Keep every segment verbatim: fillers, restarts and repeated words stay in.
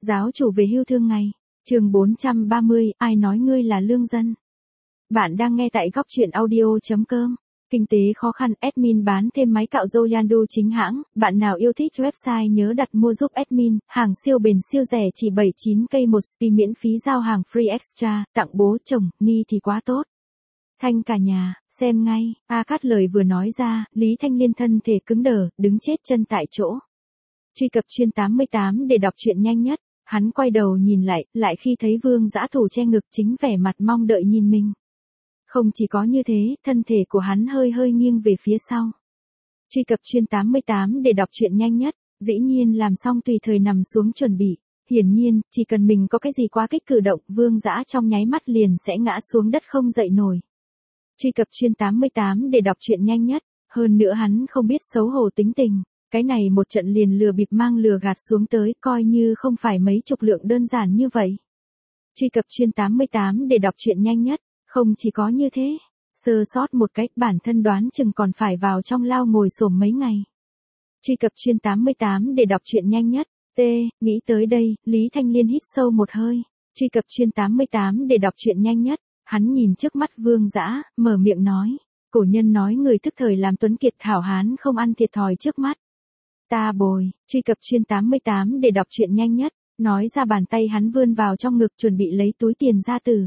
Giáo chủ về hưu thương ngày. Chương bốn trăm ba mươi, ai nói ngươi là lương dân? Bạn đang nghe tại góc truyện audio chấm com. Kinh tế khó khăn, admin bán thêm máy cạo râu Yandu chính hãng, bạn nào yêu thích website nhớ đặt mua giúp admin, hàng siêu bền siêu rẻ chỉ bảy mươi chín k một spi miễn phí giao hàng free extra, tặng bố chồng, ni thì quá tốt. Thanh cả nhà, xem ngay, A Cát lời vừa nói ra, Lý Thanh Liên thân thể cứng đờ, đứng chết chân tại chỗ. Truy cập chuyên tám mươi tám để đọc truyện nhanh nhất, hắn quay đầu nhìn lại, lại khi thấy Vương Dã thủ che ngực chính vẻ mặt mong đợi nhìn mình. Không chỉ có như thế, thân thể của hắn hơi hơi nghiêng về phía sau. Truy cập chuyên tám mươi tám để đọc truyện nhanh nhất, dĩ nhiên làm xong tùy thời nằm xuống chuẩn bị. Hiển nhiên, chỉ cần mình có cái gì quá kích cử động, Vương Dã trong nháy mắt liền sẽ ngã xuống đất không dậy nổi. Truy cập chuyên tám mươi tám để đọc truyện nhanh nhất, hơn nữa hắn không biết xấu hổ tính tình. Cái này một trận liền lừa bịp mang lừa gạt xuống tới, coi như không phải mấy chục lượng đơn giản như vậy. Truy cập chuyên tám mươi tám để đọc truyện nhanh nhất, không chỉ có như thế, sơ sót một cách bản thân đoán chừng còn phải vào trong lao ngồi xổm mấy ngày. Truy cập chuyên tám mươi tám để đọc truyện nhanh nhất, T, nghĩ tới đây, Lý Thanh Liên hít sâu một hơi. Truy cập chuyên tám mươi tám để đọc truyện nhanh nhất, hắn nhìn trước mắt Vương Dã, mở miệng nói, cổ nhân nói người thức thời làm tuấn kiệt hảo hán không ăn thiệt thòi trước mắt. Ta bồi, truy cập chuyên tám mươi tám để đọc truyện nhanh nhất, nói ra bàn tay hắn vươn vào trong ngực chuẩn bị lấy túi tiền ra từ.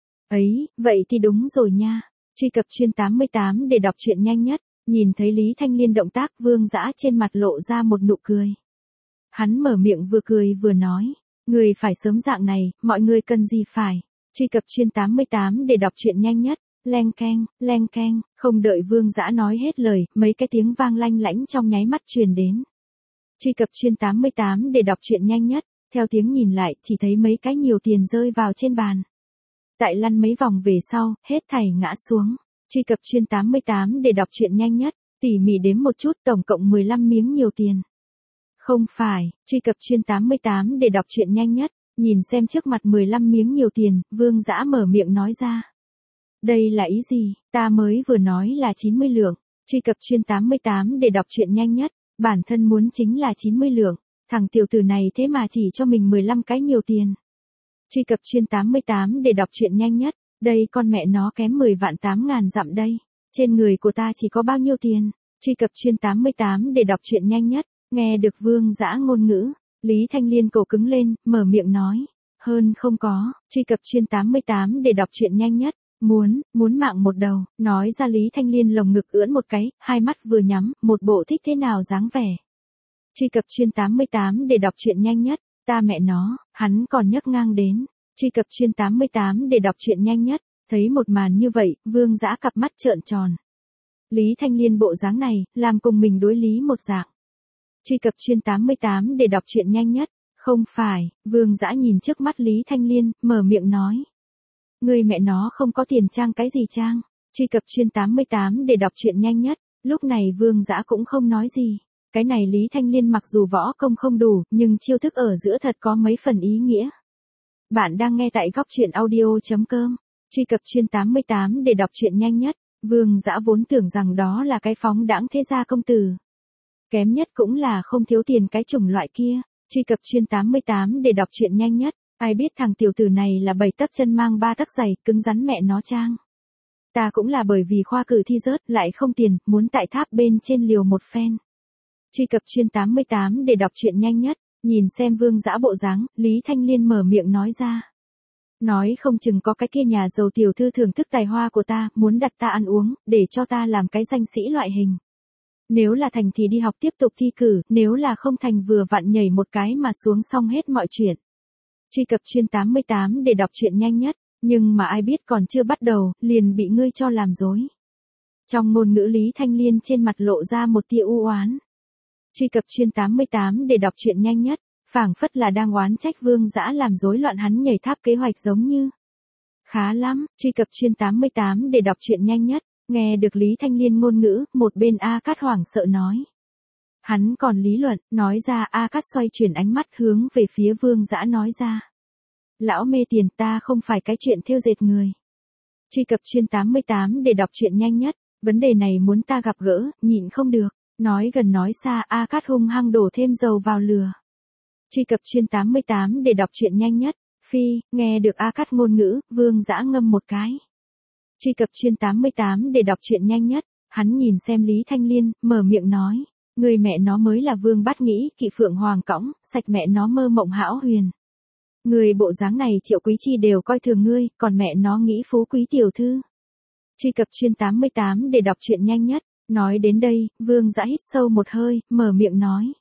Ấy, vậy thì đúng rồi nha. Truy cập chuyên tám mươi tám để đọc truyện nhanh nhất, nhìn thấy Lý Thanh Liên động tác Vương Dã trên mặt lộ ra một nụ cười. Hắn mở miệng vừa cười vừa nói, người phải sớm dạng này, mọi người cần gì phải. Truy cập chuyên tám mươi tám để đọc truyện nhanh nhất, leng keng, leng keng, không đợi Vương Dã nói hết lời, mấy cái tiếng vang lanh lảnh trong nháy mắt truyền đến. Truy cập chuyên tám mươi tám để đọc truyện nhanh nhất, theo tiếng nhìn lại, chỉ thấy mấy cái nhiều tiền rơi vào trên bàn. Tại lăn mấy vòng về sau, hết thảy ngã xuống. Truy cập chuyên tám mươi tám để đọc truyện nhanh nhất, tỉ mỉ đếm một chút, tổng cộng mười lăm miếng nhiều tiền. Không phải, truy cập chuyên tám mươi tám để đọc truyện nhanh nhất, nhìn xem trước mặt mười lăm miếng nhiều tiền, Vương Dã mở miệng nói ra. Đây là ý gì, ta mới vừa nói là chín mươi lượng. Truy cập chuyên tám mươi tám để đọc truyện nhanh nhất, bản thân muốn chính là chín mươi lượng, thằng tiểu tử này thế mà chỉ cho mình mười lăm cái nhiều tiền. Truy cập chuyên tám mươi tám để đọc truyện nhanh nhất, đây con mẹ nó kém mười vạn tám ngàn dặm đây, trên người của ta chỉ có bao nhiêu tiền. Truy cập chuyên tám mươi tám để đọc truyện nhanh nhất, nghe được Vương Dã ngôn ngữ, Lý Thanh Liên cổ cứng lên, mở miệng nói, hơn không có. Truy cập chuyên tám mươi tám để đọc truyện nhanh nhất, muốn, muốn mạng một đầu, nói ra Lý Thanh Liên lồng ngực ưỡn một cái, hai mắt vừa nhắm, một bộ thích thế nào dáng vẻ. Truy cập chuyên tám mươi tám để đọc truyện nhanh nhất, ta mẹ nó, hắn còn nhấc ngang đến. Truy cập chuyên tám mươi tám để đọc truyện nhanh nhất, thấy một màn như vậy, Vương Dã cặp mắt trợn tròn. Lý Thanh Liên bộ dáng này, làm cùng mình đối lý một dạng. Truy cập chuyên tám mươi tám để đọc truyện nhanh nhất, không phải, Vương Dã nhìn trước mắt Lý Thanh Liên, mở miệng nói. Người mẹ nó không có tiền trang cái gì trang. Truy cập chuyên tám mươi tám để đọc truyện nhanh nhất, lúc này Vương Dã cũng không nói gì. Cái này Lý Thanh Liên mặc dù võ công không đủ, nhưng chiêu thức ở giữa thật có mấy phần ý nghĩa. Bạn đang nghe tại góc truyện audio chấm com. Truy cập chuyên tám mươi tám để đọc truyện nhanh nhất, Vương Dã vốn tưởng rằng đó là cái phóng đãng thế gia công tử. Kém nhất cũng là không thiếu tiền cái chủng loại kia. Truy cập chuyên tám mươi tám để đọc truyện nhanh nhất, ai biết thằng tiểu tử này là bảy tấc chân mang ba tấc giày, cứng rắn mẹ nó trang. Ta cũng là bởi vì khoa cử thi rớt, lại không tiền, muốn tại tháp bên trên liều một phen. Truy cập chuyên tám mươi tám để đọc truyện nhanh nhất, nhìn xem Vương Dã bộ dáng, Lý Thanh Liên mở miệng nói ra. Nói không chừng có cái kia nhà giàu tiểu thư thưởng thức tài hoa của ta, muốn đặt ta ăn uống, để cho ta làm cái danh sĩ loại hình. Nếu là thành thì đi học tiếp tục thi cử, nếu là không thành vừa vặn nhảy một cái mà xuống xong hết mọi chuyện. Truy cập chuyên tám mươi tám để đọc truyện nhanh nhất, nhưng mà ai biết còn chưa bắt đầu, liền bị ngươi cho làm dối. Trong ngôn ngữ Lý Thanh Liên trên mặt lộ ra một tia u oán. Truy cập chuyên tám mươi tám để đọc truyện nhanh nhất, phảng phất là đang oán trách Vương Dã làm rối loạn hắn nhảy tháp kế hoạch giống như. Khá lắm, truy cập chuyên tám mươi tám để đọc truyện nhanh nhất, nghe được Lý Thanh Liên ngôn ngữ, một bên A Cát hoảng sợ nói. Hắn còn lý luận, nói ra A Cát xoay chuyển ánh mắt hướng về phía Vương Dã nói ra. Lão mê tiền, ta không phải cái chuyện thêu dệt người. Truy cập chuyên tám mươi tám để đọc truyện nhanh nhất, vấn đề này muốn ta gặp gỡ, nhịn không được. Nói gần nói xa, A Cát hung hăng đổ thêm dầu vào lửa. Truy cập chuyên tám mươi tám để đọc truyện nhanh nhất. Phi, nghe được A Cát ngôn ngữ, Vương Dã ngâm một cái. Truy cập chuyên tám mươi tám để đọc truyện nhanh nhất. Hắn nhìn xem Lý Thanh Liên, mở miệng nói. Người mẹ nó mới là Vương Bát Nghĩ, Kỵ Phượng Hoàng Cõng, sạch mẹ nó mơ mộng hão huyền. Người bộ dáng này Triệu Quý Chi đều coi thường ngươi, còn mẹ nó nghĩ phú quý tiểu thư. Truy cập chuyên tám mươi tám để đọc truyện nhanh nhất. Nói đến đây, Vương Dã hít sâu một hơi, mở miệng nói.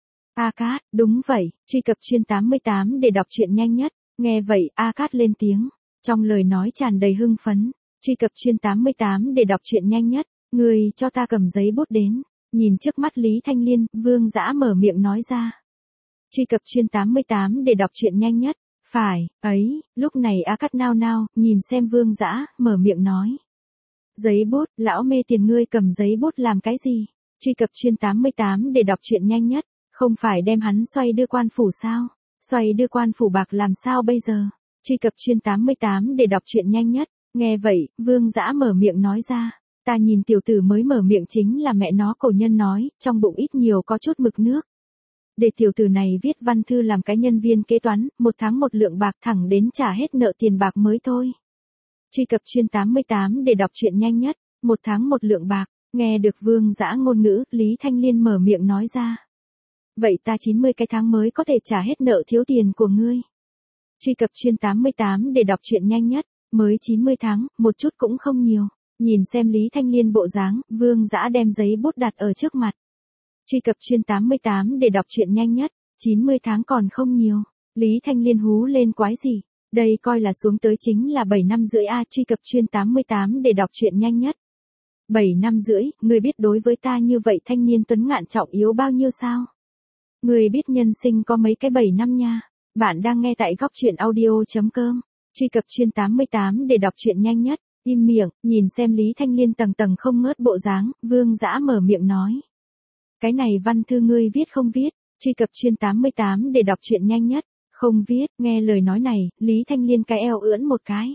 A Cát, đúng vậy, truy cập chuyên tám mươi tám để đọc truyện nhanh nhất. Nghe vậy, A Cát lên tiếng, trong lời nói tràn đầy hưng phấn. Truy cập chuyên tám mươi tám để đọc truyện nhanh nhất. Người cho ta cầm giấy bút đến. Nhìn trước mắt Lý Thanh Liên, Vương Dã mở miệng nói ra. Truy cập chuyên tám mươi tám để đọc truyện nhanh nhất. Phải, ấy, lúc này A Cát nao nao, nhìn xem Vương Dã, mở miệng nói. Giấy bút, lão mê tiền ngươi cầm giấy bút làm cái gì? Truy cập chuyên tám mươi tám để đọc truyện nhanh nhất. Không phải đem hắn xoay đưa quan phủ sao? Xoay đưa quan phủ bạc làm sao bây giờ? Truy cập chuyên tám mươi tám để đọc truyện nhanh nhất. Nghe vậy, Vương Dã mở miệng nói ra. Ta nhìn tiểu tử mới mở miệng chính là mẹ nó cổ nhân nói, trong bụng ít nhiều có chút mực nước. Để tiểu tử này viết văn thư làm cái nhân viên kế toán, một tháng một lượng bạc thẳng đến trả hết nợ tiền bạc mới thôi. Truy cập chuyên tám mươi tám để đọc truyện nhanh nhất. Một tháng một lượng bạc. Nghe được Vương Dã ngôn ngữ, Lý Thanh Liên mở miệng nói ra. Vậy ta chín mươi cái tháng mới có thể trả hết nợ thiếu tiền của ngươi. Truy cập chuyên tám mươi tám để đọc truyện nhanh nhất. Mới chín mươi tháng, một chút cũng không nhiều. Nhìn xem Lý Thanh Liên bộ dáng, Vương Dã đem giấy bút đặt ở trước mặt. Truy cập chuyên tám mươi tám để đọc truyện nhanh nhất. chín mươi tháng còn không nhiều. Lý Thanh Liên hú lên quái gì? Đây coi là xuống tới chính là bảy năm rưỡi a. Truy cập chuyên tám mươi tám để đọc truyện nhanh nhất. bảy năm rưỡi, ngươi biết đối với ta như vậy thanh niên tuấn ngạn trọng yếu bao nhiêu sao? Ngươi biết nhân sinh có mấy cái bảy năm nha. Bạn đang nghe tại góc truyện audio chấm com. Truy cập chuyên tám mươi tám để đọc truyện nhanh nhất. Im miệng, nhìn xem Lý Thanh Liên tầng tầng không ngớt bộ dáng, Vương Dã mở miệng nói. Cái này văn thư ngươi viết không viết? Truy cập chuyên tám mươi tám để đọc truyện nhanh nhất. Không viết, nghe lời nói này, Lý Thanh Liên cái eo ưỡn một cái.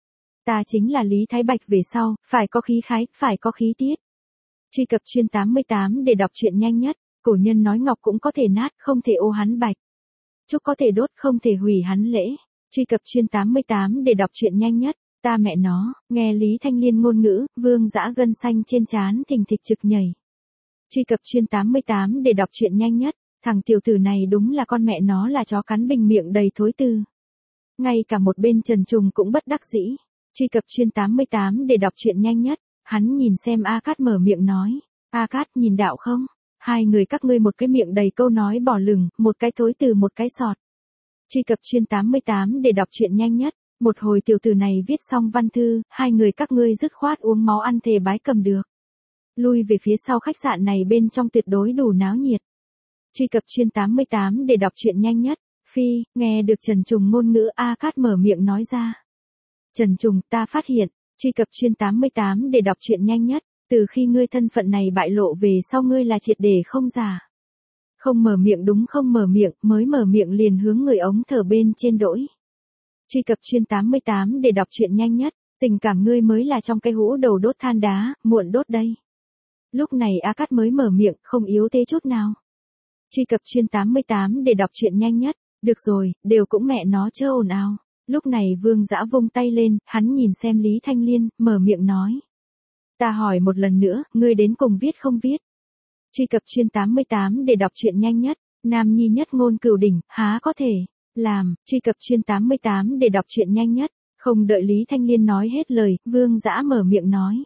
Ta chính là Lý Thái Bạch về sau, phải có khí khái, phải có khí tiết. Truy cập chuyên tám mươi tám để đọc truyện nhanh nhất. Cổ nhân nói ngọc cũng có thể nát, không thể ô hắn bạch. Trúc có thể đốt, không thể hủy hắn lễ. Truy cập chuyên tám mươi tám để đọc truyện nhanh nhất. Ta mẹ nó, nghe Lý Thanh Liên ngôn ngữ, Vương Dã gân xanh trên trán thình thịch trực nhảy. Truy cập chuyên tám mươi tám để đọc truyện nhanh nhất. Thằng tiểu tử này đúng là con mẹ nó là chó cắn bình miệng đầy thối tư. Ngay cả một bên Trần Trùng cũng bất đắc dĩ. Truy cập chuyên tám mươi tám để đọc truyện nhanh nhất. Hắn nhìn xem A Cát mở miệng nói. A Cát nhìn đạo không? Hai người các ngươi một cái miệng đầy câu nói bỏ lửng, một cái thối từ một cái sọt. Truy cập chuyên tám mươi tám để đọc truyện nhanh nhất. Một hồi tiểu tử này viết xong văn thư, hai người các ngươi dứt khoát uống máu ăn thề bái cầm được. Lui về phía sau khách sạn này bên trong tuyệt đối đủ náo nhiệt. Truy cập chuyên tám mươi tám để đọc truyện nhanh nhất. Phi, nghe được Trần Trùng ngôn ngữ, A Cát mở miệng nói ra. Trần Trùng, ta phát hiện. Truy cập chuyên tám mươi tám để đọc truyện nhanh nhất. Từ khi ngươi thân phận này bại lộ về sau ngươi là triệt để không giả. Không mở miệng đúng không mở miệng, mới mở miệng liền hướng người ống thở bên trên đỗi. Truy cập chuyên tám mươi tám để đọc truyện nhanh nhất. Tình cảm ngươi mới là trong cái hũ đầu đốt than đá, muộn đốt đây. Lúc này A Cát mới mở miệng, không yếu thế chút nào. Truy cập chuyên tám mươi tám để đọc truyện nhanh nhất. Được rồi, đều cũng mẹ nó chớ ồn ào. Lúc này Vương Dã vung tay lên, hắn nhìn xem Lý Thanh Liên, mở miệng nói. Ta hỏi một lần nữa, ngươi đến cùng viết không viết? Truy cập chuyên tám mươi tám để đọc truyện nhanh nhất. Nam nhi nhất ngôn cửu đỉnh, há có thể. Làm, truy cập chuyên tám mươi tám để đọc truyện nhanh nhất. Không đợi Lý Thanh Liên nói hết lời, Vương Dã mở miệng nói.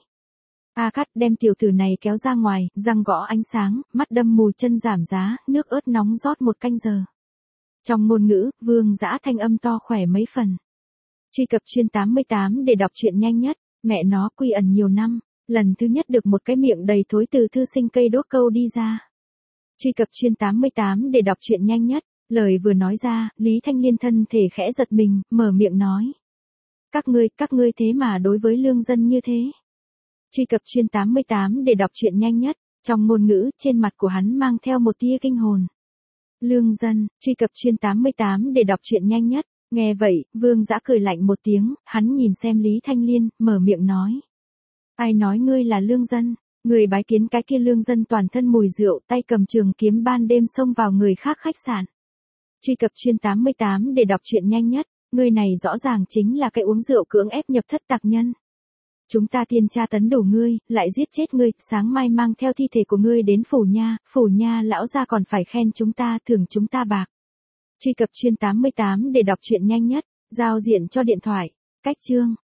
A Cát đem tiểu tử này kéo ra ngoài, răng gõ ánh sáng, mắt đâm mù chân giảm giá, nước ớt nóng rót một canh giờ. Trong ngôn ngữ, Vương Dã thanh âm to khỏe mấy phần. Truy cập chuyên tám mươi tám để đọc truyện nhanh nhất. Mẹ nó quy ẩn nhiều năm, lần thứ nhất được một cái miệng đầy thối từ thư sinh cây đốt câu đi ra. Truy cập chuyên tám mươi tám để đọc truyện nhanh nhất. Lời vừa nói ra, Lý Thanh Liên thân thể khẽ giật mình, mở miệng nói. Các ngươi, các ngươi thế mà đối với lương dân như thế. Truy cập chuyên tám mươi tám để đọc truyện nhanh nhất. Trong ngôn ngữ, trên mặt của hắn mang theo một tia kinh hồn. Lương dân, truy cập chuyên tám mươi tám để đọc truyện nhanh nhất. Nghe vậy, Vương Dã cười lạnh một tiếng, hắn nhìn xem Lý Thanh Liên, mở miệng nói. Ai nói ngươi là lương dân? Người bái kiến cái kia lương dân toàn thân mùi rượu, tay cầm trường kiếm ban đêm xông vào người khác khách sạn. Truy cập chuyên tám mươi tám để đọc truyện nhanh nhất, người này rõ ràng chính là cái uống rượu cưỡng ép nhập thất tặc nhân. Chúng ta tiên tra tấn đổ ngươi, lại giết chết ngươi, sáng mai mang theo thi thể của ngươi đến phủ nha, phủ nha lão gia còn phải khen chúng ta, thưởng chúng ta bạc. Truy cập chuyên tám mươi tám để đọc truyện nhanh nhất, giao diện cho điện thoại, cách chương.